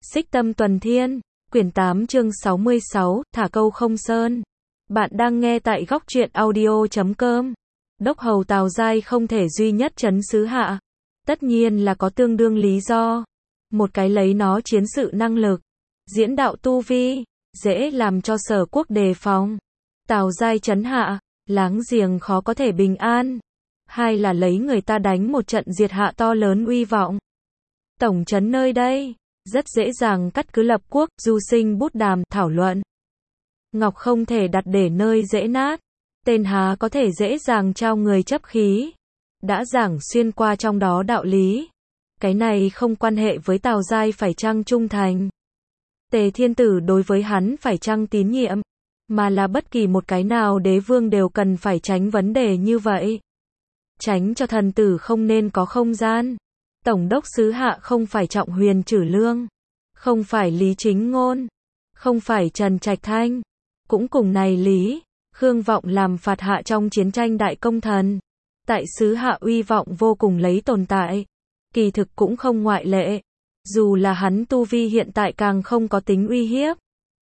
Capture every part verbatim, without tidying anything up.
Xích Tâm Tuần Thiên, quyển tám chương sáu mươi sáu, Thả Câu Không Sơn. Bạn đang nghe tại góc truyện audio chấm com. Đốc hầu Tào Giai không thể duy nhất trấn xứ hạ. Tất nhiên là có tương đương lý do. Một cái lấy nó chiến sự năng lực, diễn đạo tu vi, dễ làm cho Sở Quốc đề phòng. Tào Giai trấn hạ, láng giềng khó có thể bình an. Hai là lấy người ta đánh một trận diệt hạ to lớn uy vọng. Tổng trấn nơi đây, rất dễ dàng cắt cứ lập quốc, du sinh bút đàm, thảo luận. Ngọc không thể đặt để nơi dễ nát. Tên há có thể dễ dàng trao người chấp khí. Đã giảng xuyên qua trong đó đạo lý. Cái này không quan hệ với Tào Giai phải chăng trung thành. Tề Thiên Tử đối với hắn phải chăng tín nhiệm. Mà là bất kỳ một cái nào đế vương đều cần phải tránh vấn đề như vậy. Tránh cho thần tử không nên có không gian. Tổng đốc xứ hạ không phải Trọng Huyền Trử Lương, không phải Lý Chính Ngôn, không phải Trần Trạch Thanh, cũng cùng này lý, Khương Vọng làm phạt hạ trong chiến tranh đại công thần. Tại xứ hạ uy vọng vô cùng lấy tồn tại, kỳ thực cũng không ngoại lệ, dù là hắn tu vi hiện tại càng không có tính uy hiếp.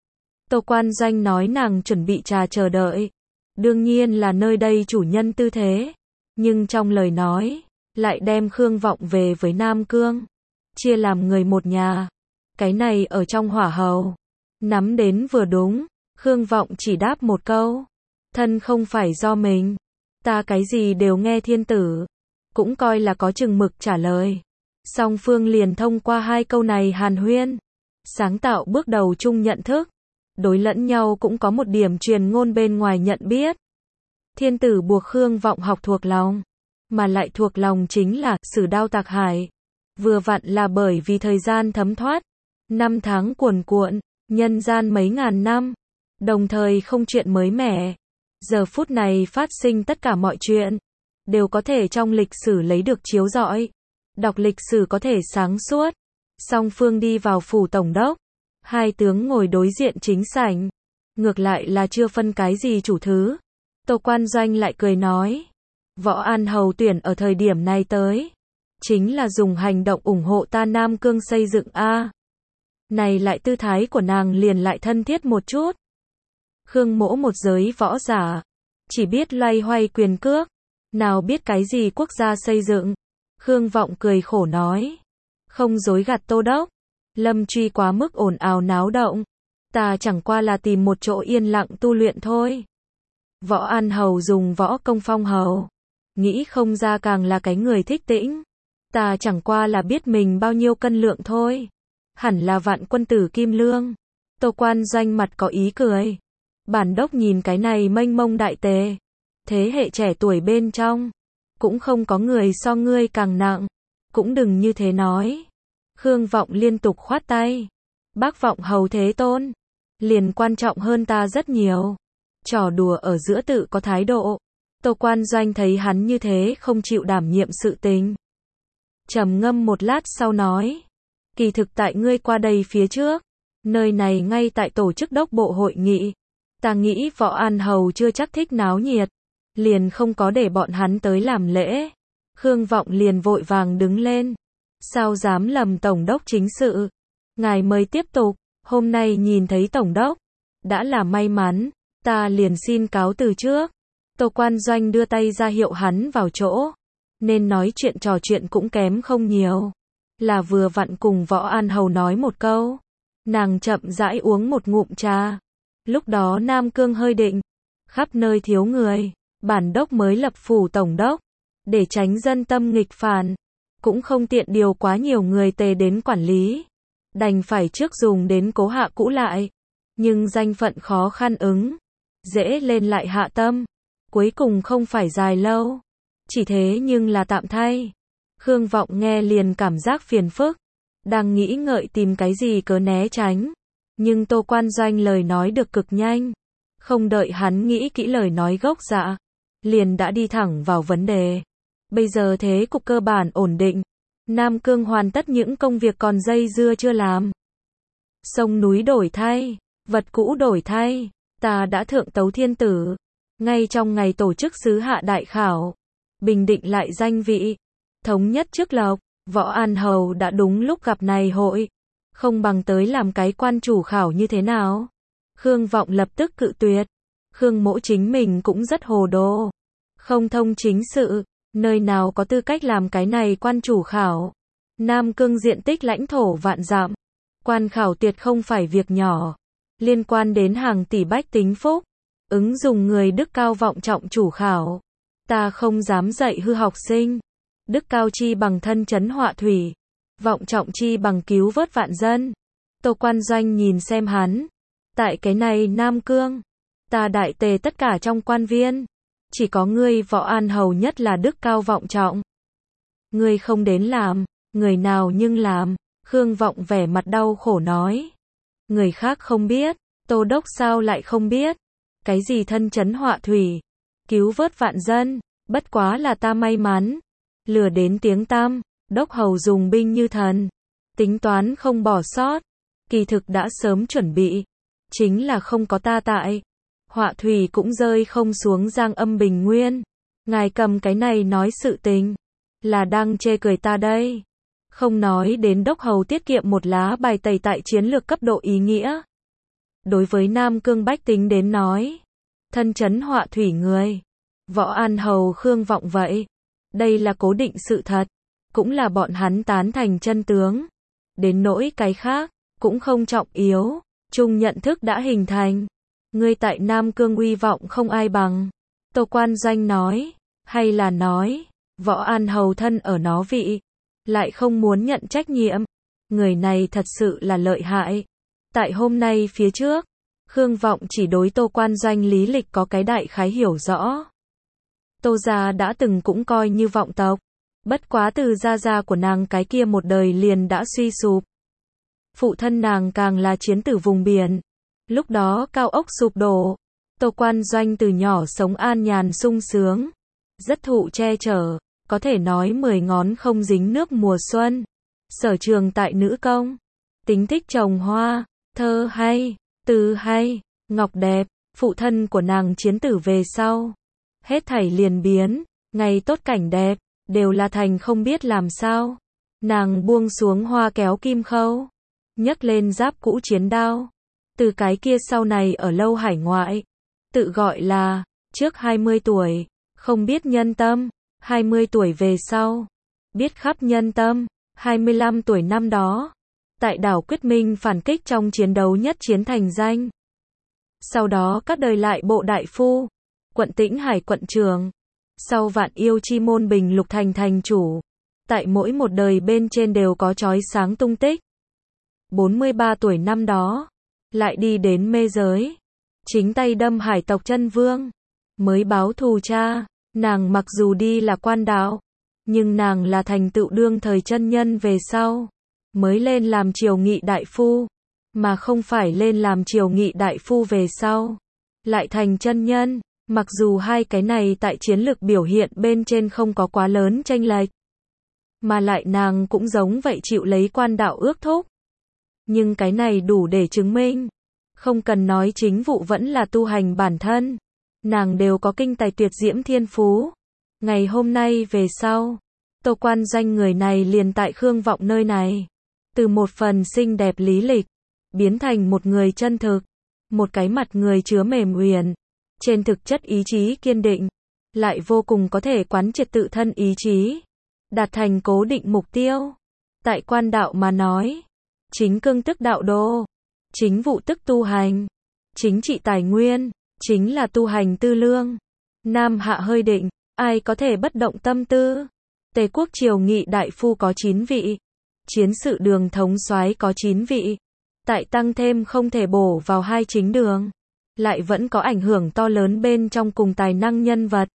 Tô Quan Doanh nói nàng chuẩn bị trà chờ đợi, đương nhiên là nơi đây chủ nhân tư thế, nhưng trong lời nói lại đem Khương Vọng về với Nam Cương, chia làm người một nhà. Cái này ở trong hỏa hầu, nắm đến vừa đúng. Khương Vọng chỉ đáp một câu, thân không phải do mình, ta cái gì đều nghe thiên tử, cũng coi là có chừng mực trả lời. Song phương liền thông qua hai câu này hàn huyên, sáng tạo bước đầu chung nhận thức, đối lẫn nhau cũng có một điểm truyền ngôn bên ngoài nhận biết. Thiên tử buộc Khương Vọng học thuộc lòng, mà lại thuộc lòng chính là Sử Đao Tạc Hải. Vừa vặn là bởi vì thời gian thấm thoát, năm tháng cuồn cuộn, nhân gian mấy ngàn năm, đồng thời không chuyện mới mẻ. Giờ phút này phát sinh tất cả mọi chuyện, đều có thể trong lịch sử lấy được chiếu rọi. Đọc lịch sử có thể sáng suốt. Song phương đi vào phủ tổng đốc, hai tướng ngồi đối diện chính sảnh, ngược lại là chưa phân cái gì chủ thứ. Tô Quan Doanh lại cười nói, Võ An Hầu tuyển ở thời điểm này tới, chính là dùng hành động ủng hộ ta Nam Cương xây dựng a. Này lại tư thái của nàng liền lại thân thiết một chút. Khương Mỗ một giới võ giả, chỉ biết loay hoay quyền cước, nào biết cái gì quốc gia xây dựng. Khương Vọng cười khổ nói, không dối gạt Tô Đốc, Lâm Truy quá mức ồn ào náo động, ta chẳng qua là tìm một chỗ yên lặng tu luyện thôi. Võ An Hầu dùng võ công phong hầu, nghĩ không ra càng là cái người thích tĩnh. Ta chẳng qua là biết mình bao nhiêu cân lượng thôi, hẳn là vạn quân tử Kim Lương. Tô Quan Doanh mặt có ý cười, bản đốc nhìn cái này mênh mông đại tề, thế hệ trẻ tuổi bên trong, cũng không có người so ngươi càng nặng, cũng đừng như thế nói. Khương Vọng liên tục khoát tay, bác Vọng Hầu Thế Tôn, liền quan trọng hơn ta rất nhiều. Trò đùa ở giữa tự có thái độ. Tô Quan Doanh thấy hắn như thế không chịu đảm nhiệm sự tình, trầm ngâm một lát sau nói, kỳ thực tại ngươi qua đây phía trước, nơi này ngay tại tổ chức đốc bộ hội nghị, ta nghĩ Võ An Hầu chưa chắc thích náo nhiệt, liền không có để bọn hắn tới làm lễ. Khương Vọng liền vội vàng đứng lên, sao dám lầm tổng đốc chính sự, ngài mời tiếp tục. Hôm nay nhìn thấy tổng đốc, đã là may mắn, ta liền xin cáo từ trước. Tô Quan Doanh đưa tay ra hiệu hắn vào chỗ, nên nói chuyện trò chuyện cũng kém không nhiều, là vừa vặn cùng Võ An Hầu nói một câu. Nàng chậm rãi uống một ngụm trà. Lúc đó Nam Cương hơi định, khắp nơi thiếu người, bản đốc mới lập phủ tổng đốc, để tránh dân tâm nghịch phản, cũng không tiện điều quá nhiều người tề đến quản lý, đành phải trước dùng đến cố hạ cũ lại, nhưng danh phận khó khăn ứng, dễ lên lại hạ tâm, cuối cùng không phải dài lâu, chỉ thế nhưng là tạm thay. Khương Vọng nghe liền cảm giác phiền phức, đang nghĩ ngợi tìm cái gì cớ né tránh, nhưng Tô Quan Doanh lời nói được cực nhanh, không đợi hắn nghĩ kỹ lời nói gốc dạ, liền đã đi thẳng vào vấn đề. Bây giờ thế cục cơ bản ổn định, Nam Cương hoàn tất những công việc còn dây dưa chưa làm. Sông núi đổi thay, vật cũ đổi thay, ta đã thượng tấu thiên tử, ngay trong ngày tổ chức xứ hạ đại khảo, bình định lại danh vị, thống nhất trước lộc. Võ An Hầu đã đúng lúc gặp này hội, không bằng tới làm cái quan chủ khảo như thế nào. Khương Vọng lập tức cự tuyệt. Khương Mỗ chính mình cũng rất hồ đồ. Không thông chính sự, nơi nào có tư cách làm cái này quan chủ khảo. Nam Cương diện tích lãnh thổ vạn dặm. Quan khảo tuyệt không phải việc nhỏ. Liên quan đến hàng tỷ bách tính phúc. Ứng dùng người đức cao vọng trọng chủ khảo. Ta không dám dạy hư học sinh. Đức cao chi bằng thân chấn họa thủy. Vọng trọng chi bằng cứu vớt vạn dân. Tô Quan Doanh nhìn xem hắn. Tại cái này Nam Cương. Ta đại tề tất cả trong quan viên. Chỉ có ngươi Võ An Hầu nhất là đức cao vọng trọng. Ngươi không đến làm. Người nào nhưng làm. Khương Vọng vẻ mặt đau khổ nói. Người khác không biết. Tô Đốc sao lại không biết. Cái gì thân chấn họa thủy. Cứu vớt vạn dân. Bất quá là ta may mắn. Lừa đến tiếng tăm. Đốc hầu dùng binh như thần. Tính toán không bỏ sót. Kỳ thực đã sớm chuẩn bị. Chính là không có ta tại. Họa thủy cũng rơi không xuống Giang Âm Bình Nguyên. Ngài cầm cái này nói sự tình. Là đang chê cười ta đây. Không nói đến đốc hầu tiết kiệm một lá bài tẩy tại chiến lược cấp độ ý nghĩa. Đối với Nam Cương bách tính đến nói. Thân chấn họa thủy người. Võ An Hầu Khương Vọng vậy. Đây là cố định sự thật. Cũng là bọn hắn tán thành chân tướng. Đến nỗi cái khác. Cũng không trọng yếu. Chung nhận thức đã hình thành. Ngươi tại Nam Cương uy vọng không ai bằng. Tô Quan Doanh nói. Hay là nói. Võ An Hầu thân ở nó vị. Lại không muốn nhận trách nhiệm. Người này thật sự là lợi hại. Tại hôm nay phía trước. Khương Vọng chỉ đối Tô Quan Doanh lý lịch có cái đại khái hiểu rõ. Tô gia đã từng cũng coi như vọng tộc. Bất quá từ gia gia của nàng cái kia một đời liền đã suy sụp. Phụ thân nàng càng là chiến tử vùng biển. Lúc đó cao ốc sụp đổ. Tô Quan Doanh từ nhỏ sống an nhàn sung sướng. Rất thụ che chở. Có thể nói mười ngón không dính nước mùa xuân. Sở trường tại nữ công. Tính thích trồng hoa. Thơ hay. Từ hay. Ngọc đẹp. Phụ thân của nàng chiến tử về sau. Hết thảy liền biến. Ngày tốt cảnh đẹp. Đều là thành không biết làm sao. Nàng buông xuống hoa kéo kim khâu. Nhấc lên giáp cũ chiến đao. Từ cái kia sau này ở lâu hải ngoại. Tự gọi là. Trước hai mươi tuổi. Không biết nhân tâm. hai mươi tuổi về sau. Biết khắp nhân tâm. hai mươi lăm tuổi năm đó. Tại đảo Quyết Minh phản kích trong chiến đấu nhất chiến thành danh. Sau đó các đời lại bộ đại phu. Quận Tĩnh Hải quận trưởng. Sau Vạn Yêu Chi môn Bình Lục thành thành chủ. Tại mỗi một đời bên trên đều có chói sáng tung tích. bốn mươi ba tuổi năm đó. Lại đi đến mê giới. Chính tay đâm hải tộc chân vương. Mới báo thù cha. Nàng mặc dù đi là quan đạo. Nhưng nàng là thành tựu đương thời chân nhân về sau. Mới lên làm triều nghị đại phu. Mà không phải lên làm triều nghị đại phu về sau. Lại thành chân nhân. Mặc dù hai cái này tại chiến lược biểu hiện bên trên không có quá lớn chênh lệch. Mà lại nàng cũng giống vậy chịu lấy quan đạo ước thúc. Nhưng cái này đủ để chứng minh. Không cần nói chính vụ vẫn là tu hành bản thân. Nàng đều có kinh tài tuyệt diễm thiên phú. Ngày hôm nay về sau. Tô Quan Doanh người này liền tại Khương Vọng nơi này. Từ một phần xinh đẹp lý lịch. Biến thành một người chân thực. Một cái mặt người chứa mềm uyển. Trên thực chất ý chí kiên định. Lại vô cùng có thể quán triệt tự thân ý chí. Đạt thành cố định mục tiêu. Tại quan đạo mà nói. Chính cương tức đạo đô. Chính vụ tức tu hành. Chính trị tài nguyên. Chính là tu hành tư lương. Nam hạ hơi định. Ai có thể bất động tâm tư. Tề quốc triều nghị đại phu có chín vị. Chiến sự đường thống soái có chín vị. Tại tăng thêm không thể bổ vào hai chính đường. Lại vẫn có ảnh hưởng to lớn bên trong cùng tài năng nhân vật.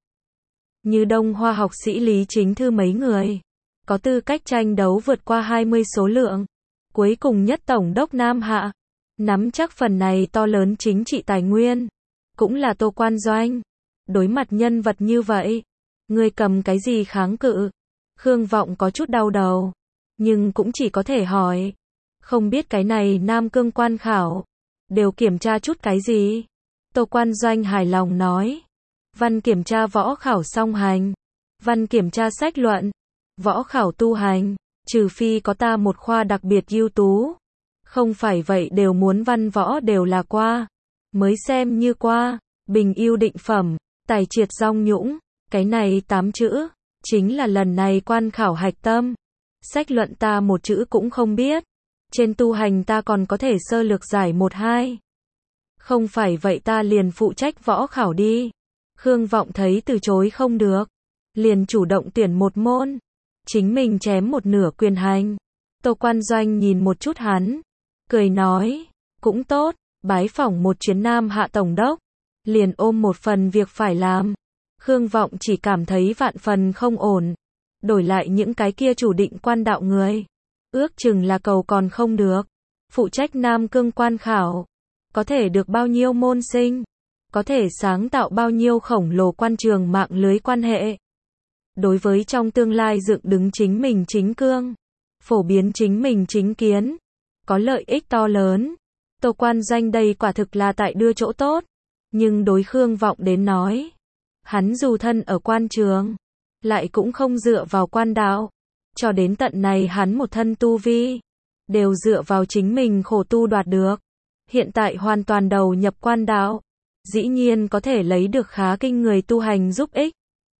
Như Đông Hoa học sĩ Lý Chính Thư mấy người. Có tư cách tranh đấu vượt qua hai mươi số lượng. Cuối cùng nhất Tổng đốc Nam Hạ. Nắm chắc phần này to lớn chính trị tài nguyên. Cũng là Tô Quan Doanh. Đối mặt nhân vật như vậy. Người cầm cái gì kháng cự? Khương Vọng có chút đau đầu. Nhưng cũng chỉ có thể hỏi. Không biết cái này Nam Cương quan khảo. Đều kiểm tra chút cái gì? Tô Quan Doanh hài lòng nói. Văn kiểm tra võ khảo song hành. Văn kiểm tra sách luận. Võ khảo tu hành. Trừ phi có ta một khoa đặc biệt ưu tú. Không phải vậy đều muốn văn võ đều là qua. Mới xem như qua. Bình ưu định phẩm, tài triệt dong nhũng. Cái này tám chữ. Chính là lần này quan khảo hạch tâm. Sách luận ta một chữ cũng không biết. Trên tu hành ta còn có thể sơ lược giải một hai. Không phải vậy ta liền phụ trách võ khảo đi. Khương Vọng thấy từ chối không được. Liền chủ động tuyển một môn. Chính mình chém một nửa quyền hành. Tô Quan Doanh nhìn một chút hắn. Cười nói. Cũng tốt. Bái phỏng một chuyến Nam Hạ Tổng đốc. Liền ôm một phần việc phải làm. Khương Vọng chỉ cảm thấy vạn phần không ổn. Đổi lại những cái kia chủ định quan đạo người. Ước chừng là cầu còn không được. Phụ trách Nam Cương quan khảo. Có thể được bao nhiêu môn sinh. Có thể sáng tạo bao nhiêu khổng lồ quan trường mạng lưới quan hệ. Đối với trong tương lai dựng đứng chính mình chính cương. Phổ biến chính mình chính kiến. Có lợi ích to lớn. Tô Quan Doanh đây quả thực là tại đưa chỗ tốt. Nhưng đối Khương Vọng đến nói. Hắn dù thân ở quan trường. Lại cũng không dựa vào quan đạo. Cho đến tận này hắn một thân tu vi. Đều dựa vào chính mình khổ tu đoạt được. Hiện tại hoàn toàn đầu nhập quan đạo. Dĩ nhiên có thể lấy được khá kinh người tu hành giúp ích.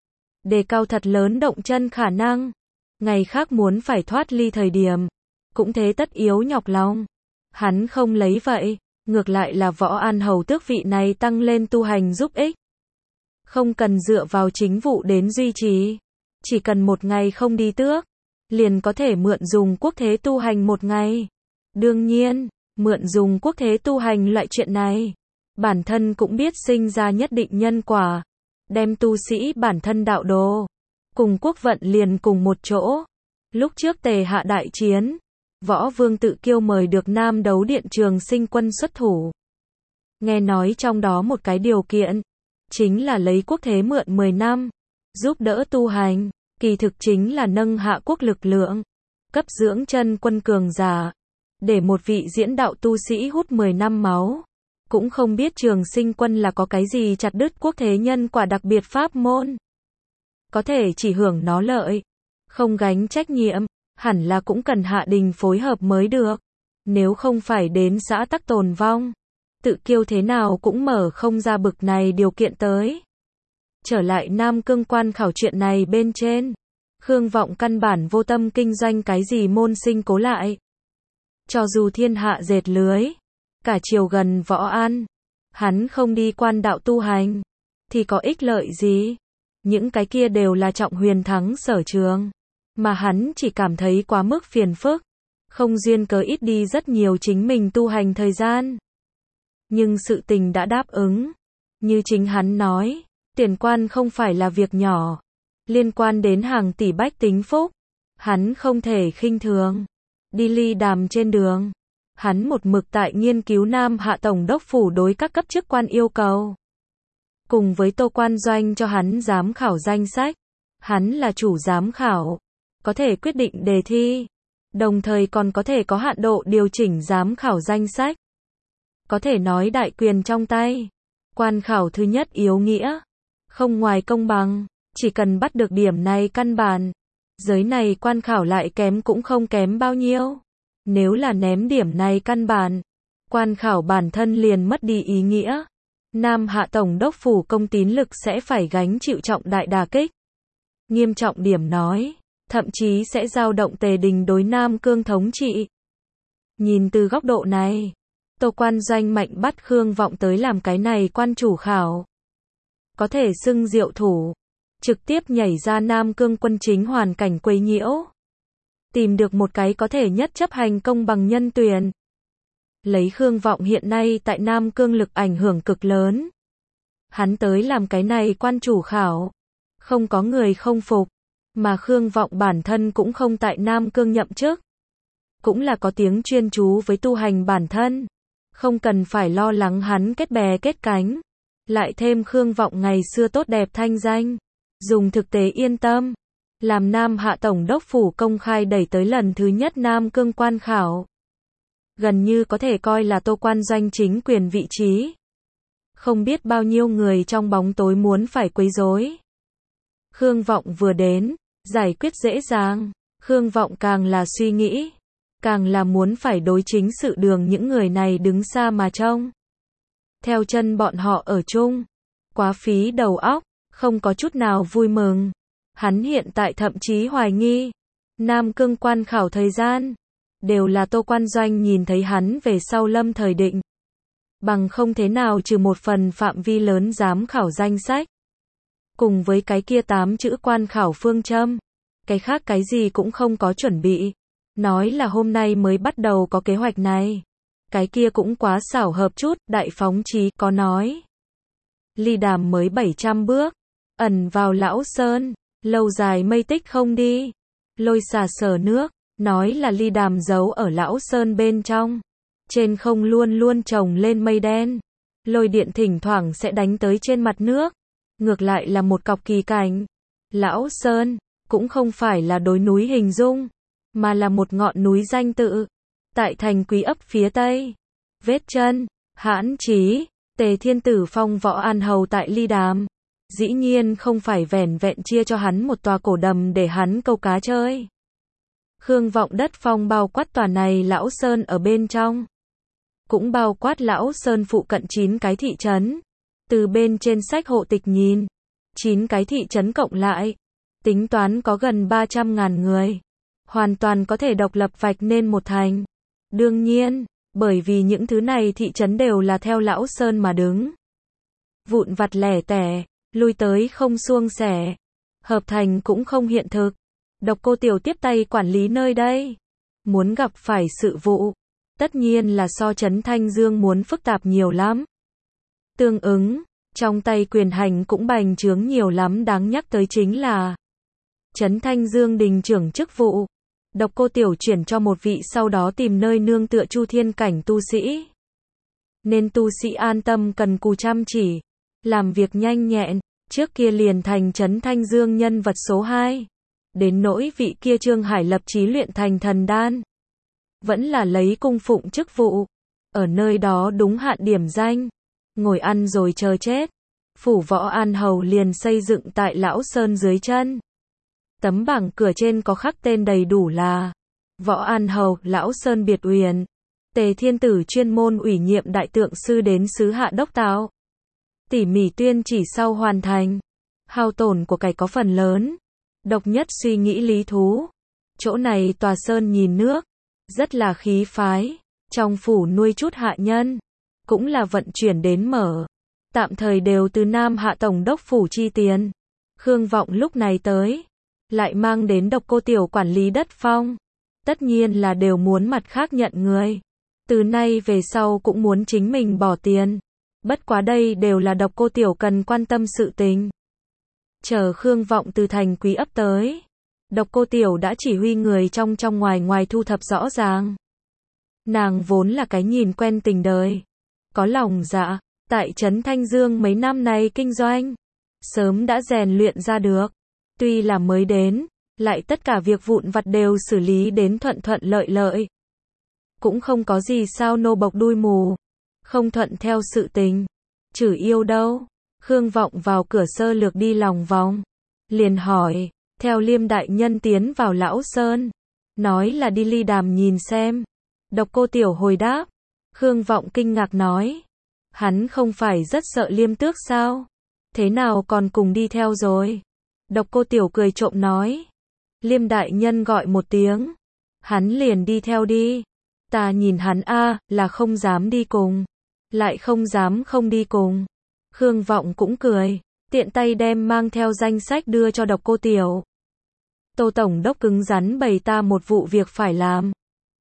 Đề cao thật lớn động chân khả năng. Ngày khác muốn phải thoát ly thời điểm. Cũng thế tất yếu nhọc lòng. Hắn không lấy vậy. Ngược lại là Võ An Hầu tước vị này tăng lên tu hành giúp ích. Không cần dựa vào chính vụ đến duy trì. Chỉ cần một ngày không đi tước. Liền có thể mượn dùng quốc thế tu hành một ngày. Đương nhiên, mượn dùng quốc thế tu hành loại chuyện này. Bản thân cũng biết sinh ra nhất định nhân quả. Đem tu sĩ bản thân đạo đồ. Cùng quốc vận liền cùng một chỗ. Lúc trước Tề Hạ đại chiến. Võ Vương Tự Kiêu mời được Nam Đấu Điện Trường Sinh quân xuất thủ. Nghe nói trong đó một cái điều kiện. Chính là lấy quốc thế mượn mười năm. Giúp đỡ tu hành. Kỳ thực chính là nâng hạ quốc lực lượng. Cấp dưỡng chân quân cường giả. Để một vị diễn đạo tu sĩ hút mười năm máu. Cũng không biết Trường Sinh quân là có cái gì chặt đứt quốc thế nhân quả đặc biệt pháp môn. Có thể chỉ hưởng nó lợi. Không gánh trách nhiệm. Hẳn là cũng cần hạ đình phối hợp mới được. Nếu không phải đến xã tắc tồn vong. Tự Kiêu thế nào cũng mở không ra bực này điều kiện tới. Trở lại Nam Cương quan khảo chuyện này bên trên. Khương Vọng căn bản vô tâm kinh doanh cái gì môn sinh cố lại. Cho dù thiên hạ dệt lưới. Cả triều gần Võ An. Hắn không đi quan đạo tu hành. Thì có ích lợi gì? Những cái kia đều là Trọng Huyền Thắng sở trường. Mà hắn chỉ cảm thấy quá mức phiền phức. Không duyên cớ ít đi rất nhiều chính mình tu hành thời gian. Nhưng sự tình đã đáp ứng. Như chính hắn nói. Tiền quan không phải là việc nhỏ. Liên quan đến hàng tỷ bách tính phúc. Hắn không thể khinh thường. Đi ly đàm trên đường. Hắn một mực tại nghiên cứu Nam Hạ Tổng đốc phủ đối các cấp chức quan yêu cầu. Cùng với Tô Quan Doanh cho hắn giám khảo danh sách. Hắn là chủ giám khảo. Có thể quyết định đề thi. Đồng thời còn có thể có hạn độ điều chỉnh giám khảo danh sách. Có thể nói đại quyền trong tay. Quan khảo thứ nhất yếu nghĩa. Không ngoài công bằng. Chỉ cần bắt được điểm này căn bản. Giới này quan khảo lại kém cũng không kém bao nhiêu. Nếu là ném điểm này căn bản. Quan khảo bản thân liền mất đi ý nghĩa. Nam Hạ Tổng đốc phủ công tín lực sẽ phải gánh chịu trọng đại đả kích. Nghiêm trọng điểm nói. Thậm chí sẽ dao động Tề Đình đối Nam Cương thống trị. Nhìn từ góc độ này. Tô Quan Doanh mạnh bắt Khương Vọng tới làm cái này quan chủ khảo. Có thể xưng diệu thủ. Trực tiếp nhảy ra Nam Cương quân chính hoàn cảnh quấy nhiễu. Tìm được một cái có thể nhất chấp hành công bằng nhân tuyển. Lấy Khương Vọng hiện nay tại Nam Cương lực ảnh hưởng cực lớn. Hắn tới làm cái này quan chủ khảo. Không có người không phục. Mà Khương Vọng bản thân cũng không tại Nam Cương nhậm chức. Cũng là có tiếng chuyên chú với tu hành bản thân. Không cần phải lo lắng hắn kết bè kết cánh. Lại thêm Khương Vọng ngày xưa tốt đẹp thanh danh. Dùng thực tế yên tâm. Làm Nam Hạ Tổng đốc phủ công khai đẩy tới lần thứ nhất Nam Cương quan khảo. Gần như có thể coi là Tô Quan Doanh chính quyền vị trí. Không biết bao nhiêu người trong bóng tối muốn phải quấy rối. Khương Vọng vừa đến, giải quyết dễ dàng. Khương Vọng càng là suy nghĩ. càng là muốn phải đối chính sự đường những người này đứng xa mà trông. Theo chân bọn họ ở chung, quá phí đầu óc, không có chút nào vui mừng. Hắn hiện tại thậm chí hoài nghi, Nam Cương quan khảo thời gian, đều là Tô Quan Doanh nhìn thấy hắn về sau lâm thời định. Bằng không thế nào trừ một phần phạm vi lớn giám khảo danh sách. Cùng với cái kia tám chữ quan khảo phương châm, cái khác cái gì cũng không có chuẩn bị. Nói là hôm nay mới bắt đầu có kế hoạch này. Cái kia cũng quá xảo hợp chút, Đại Phóng Chí có nói. Ly Đàm mới bảy trăm bước, ẩn vào Lão Sơn, lâu dài mây tích không đi. Lôi xà sờ nước, nói là Ly Đàm giấu ở Lão Sơn bên trong. Trên không luôn luôn trồng lên mây đen. Lôi điện thỉnh thoảng sẽ đánh tới trên mặt nước. Ngược lại là một cọc kỳ cảnh. Lão Sơn, cũng không phải là đồi núi hình dung, mà là một ngọn núi danh tự. Tại thành Quý ấp phía tây. Vết chân, Hãn Chí, Tề Thiên Tử phong Võ An Hầu tại Ly Đàm. Dĩ nhiên không phải vẻn vẹn chia cho hắn một tòa cổ đầm để hắn câu cá chơi. Khương Vọng đất phong bao quát tòa này Lão Sơn ở bên trong. Cũng bao quát Lão Sơn phụ cận chín cái thị trấn. Từ bên trên sách hộ tịch nhìn, chín cái thị trấn cộng lại, tính toán có gần ba trăm ngàn người. Hoàn toàn có thể độc lập vạch nên một thành. Đương nhiên, bởi vì những thứ này thị trấn đều là theo Lão Sơn mà đứng. Vụn vặt lẻ tẻ, lui tới không suông sẻ. Hợp thành cũng không hiện thực. Độc Cô Tiểu tiếp tay quản lý nơi đây. Muốn gặp phải sự vụ, tất nhiên là so trấn Thanh Dương muốn phức tạp nhiều lắm. Tương ứng, trong tay quyền hành cũng bành trướng nhiều lắm, đáng nhắc tới chính là trấn Thanh Dương đình trưởng chức vụ. Độc Cô Tiểu chuyển cho một vị sau đó tìm nơi nương tựa Chu Thiên cảnh tu sĩ. Nên tu sĩ an tâm cần cù chăm chỉ, làm việc nhanh nhẹn, trước kia liền thành trấn Thanh Dương nhân vật số hai. Đến nỗi vị kia Trương Hải lập chí luyện thành thần đan, vẫn là lấy cung phụng chức vụ, ở nơi đó đúng hạn điểm danh, ngồi ăn rồi chờ chết. Phủ Võ An Hầu liền xây dựng tại Lão Sơn dưới chân. Tấm bảng cửa trên có khắc tên đầy đủ là Võ An Hầu, Lão Sơn biệt uyển. Tề Thiên Tử chuyên môn ủy nhiệm đại tượng sư đến sứ hạ đốc tạo. Tỉ mỉ tuyên chỉ sau hoàn thành. Hao tổn của cải có phần lớn. Độc nhất suy nghĩ lý thú. Chỗ này tòa sơn nhìn nước, rất là khí phái. Trong phủ nuôi chút hạ nhân, cũng là vận chuyển đến mở. Tạm thời đều từ Nam Hạ Tổng đốc phủ chi tiền. Khương Vọng lúc này tới, lại mang đến Độc Cô Tiểu quản lý đất phong. Tất nhiên là đều muốn mặt khác nhận người. Từ nay về sau cũng muốn chính mình bỏ tiền. Bất quá đây đều là Độc Cô Tiểu cần quan tâm sự tình. Chờ Khương Vọng từ thành Quý ấp tới, Độc Cô Tiểu đã chỉ huy người trong trong ngoài ngoài thu thập rõ ràng. Nàng vốn là cái nhìn quen tình đời, có lòng dạ, tại trấn Thanh Dương mấy năm nay kinh doanh, sớm đã rèn luyện ra được. Tuy là mới đến, lại tất cả việc vụn vặt đều xử lý đến thuận thuận lợi lợi. Cũng không có gì sao nô bộc đuôi mù, không thuận theo sự tình. Chử yêu đâu? Khương Vọng vào cửa sơ lược đi lòng vòng, liền hỏi, theo Liêm đại nhân tiến vào Lão Sơn, nói là đi Ly Đàm nhìn xem. Độc Cô Tiểu hồi đáp. Khương Vọng kinh ngạc nói, hắn không phải rất sợ Liêm tước sao? Thế nào còn cùng đi theo rồi? Độc Cô Tiểu cười trộm nói, Liêm đại nhân gọi một tiếng, hắn liền đi theo đi. Ta nhìn hắn a, là không dám đi cùng, lại không dám không đi cùng. Khương Vọng cũng cười, tiện tay đem mang theo danh sách đưa cho Độc Cô Tiểu. Tô Tổng đốc cứng rắn bày ta một vụ việc phải làm.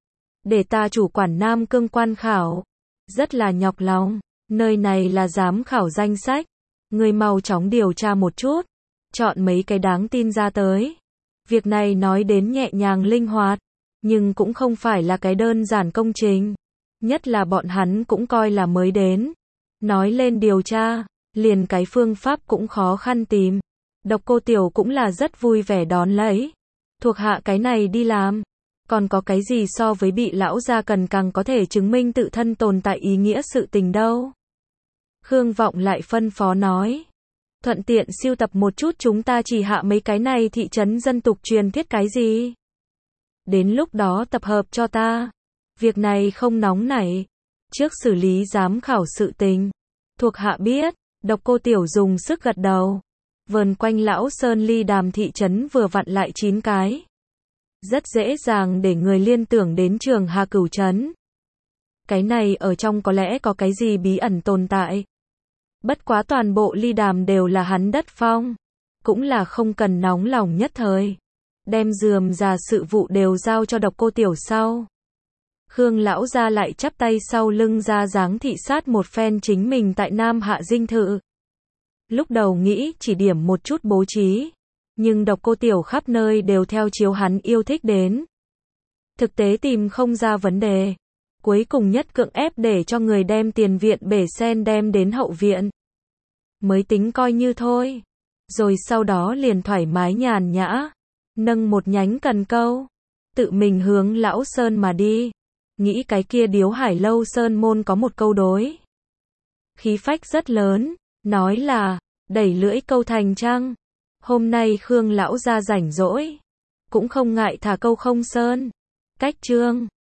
Để ta chủ quản Nam Cương quan khảo. Rất là nhọc lòng, nơi này là giám khảo danh sách. Người mau chóng điều tra một chút, chọn mấy cái đáng tin ra tới. Việc này nói đến nhẹ nhàng linh hoạt, nhưng cũng không phải là cái đơn giản công trình. Nhất là bọn hắn cũng coi là mới đến. Nói lên điều tra, liền cái phương pháp cũng khó khăn tìm. Độc Cô Tiểu cũng là rất vui vẻ đón lấy. Thuộc hạ cái này đi làm. Còn có cái gì so với bị lão gia cần càng có thể chứng minh tự thân tồn tại ý nghĩa sự tình đâu. Khương Vọng lại phân phó nói. Thuận tiện siêu tập một chút chúng ta chỉ hạ mấy cái này thị trấn dân tục truyền thuyết cái gì. Đến lúc đó tập hợp cho ta. Việc này không nóng nảy. Trước xử lý giám khảo sự tình. Thuộc hạ biết. Độc Cô Tiểu dùng sức gật đầu. Vờn quanh Lão Sơn ly đàm thị trấn vừa vặn lại chín cái. Rất dễ dàng để người liên tưởng đến Trường Hà Cửu trấn. Cái này ở trong có lẽ có cái gì bí ẩn tồn tại. Bất quá toàn bộ ly đàm đều là hắn đất phong. Cũng là không cần nóng lòng nhất thời. Đem rườm rà sự vụ đều giao cho Độc Cô Tiểu sau. Khương lão gia lại chắp tay sau lưng ra dáng thị sát một phen chính mình tại Nam Hạ dinh thự. Lúc đầu nghĩ chỉ điểm một chút bố trí. Nhưng Độc Cô Tiểu khắp nơi đều theo chiếu hắn yêu thích đến. Thực tế tìm không ra vấn đề. Cuối cùng nhất cưỡng ép để cho người đem tiền viện bể sen đem đến hậu viện. Mới tính coi như thôi. Rồi sau đó liền thoải mái nhàn nhã. Nâng một nhánh cần câu. Tự mình hướng Lão Sơn mà đi. Nghĩ cái kia Điếu Hải Lâu Sơn môn có một câu đối. Khí phách rất lớn. Nói là, đẩy lưỡi câu thành trăng. Hôm nay Khương lão gia rảnh rỗi. Cũng không ngại thả câu không sơn. Cách chương.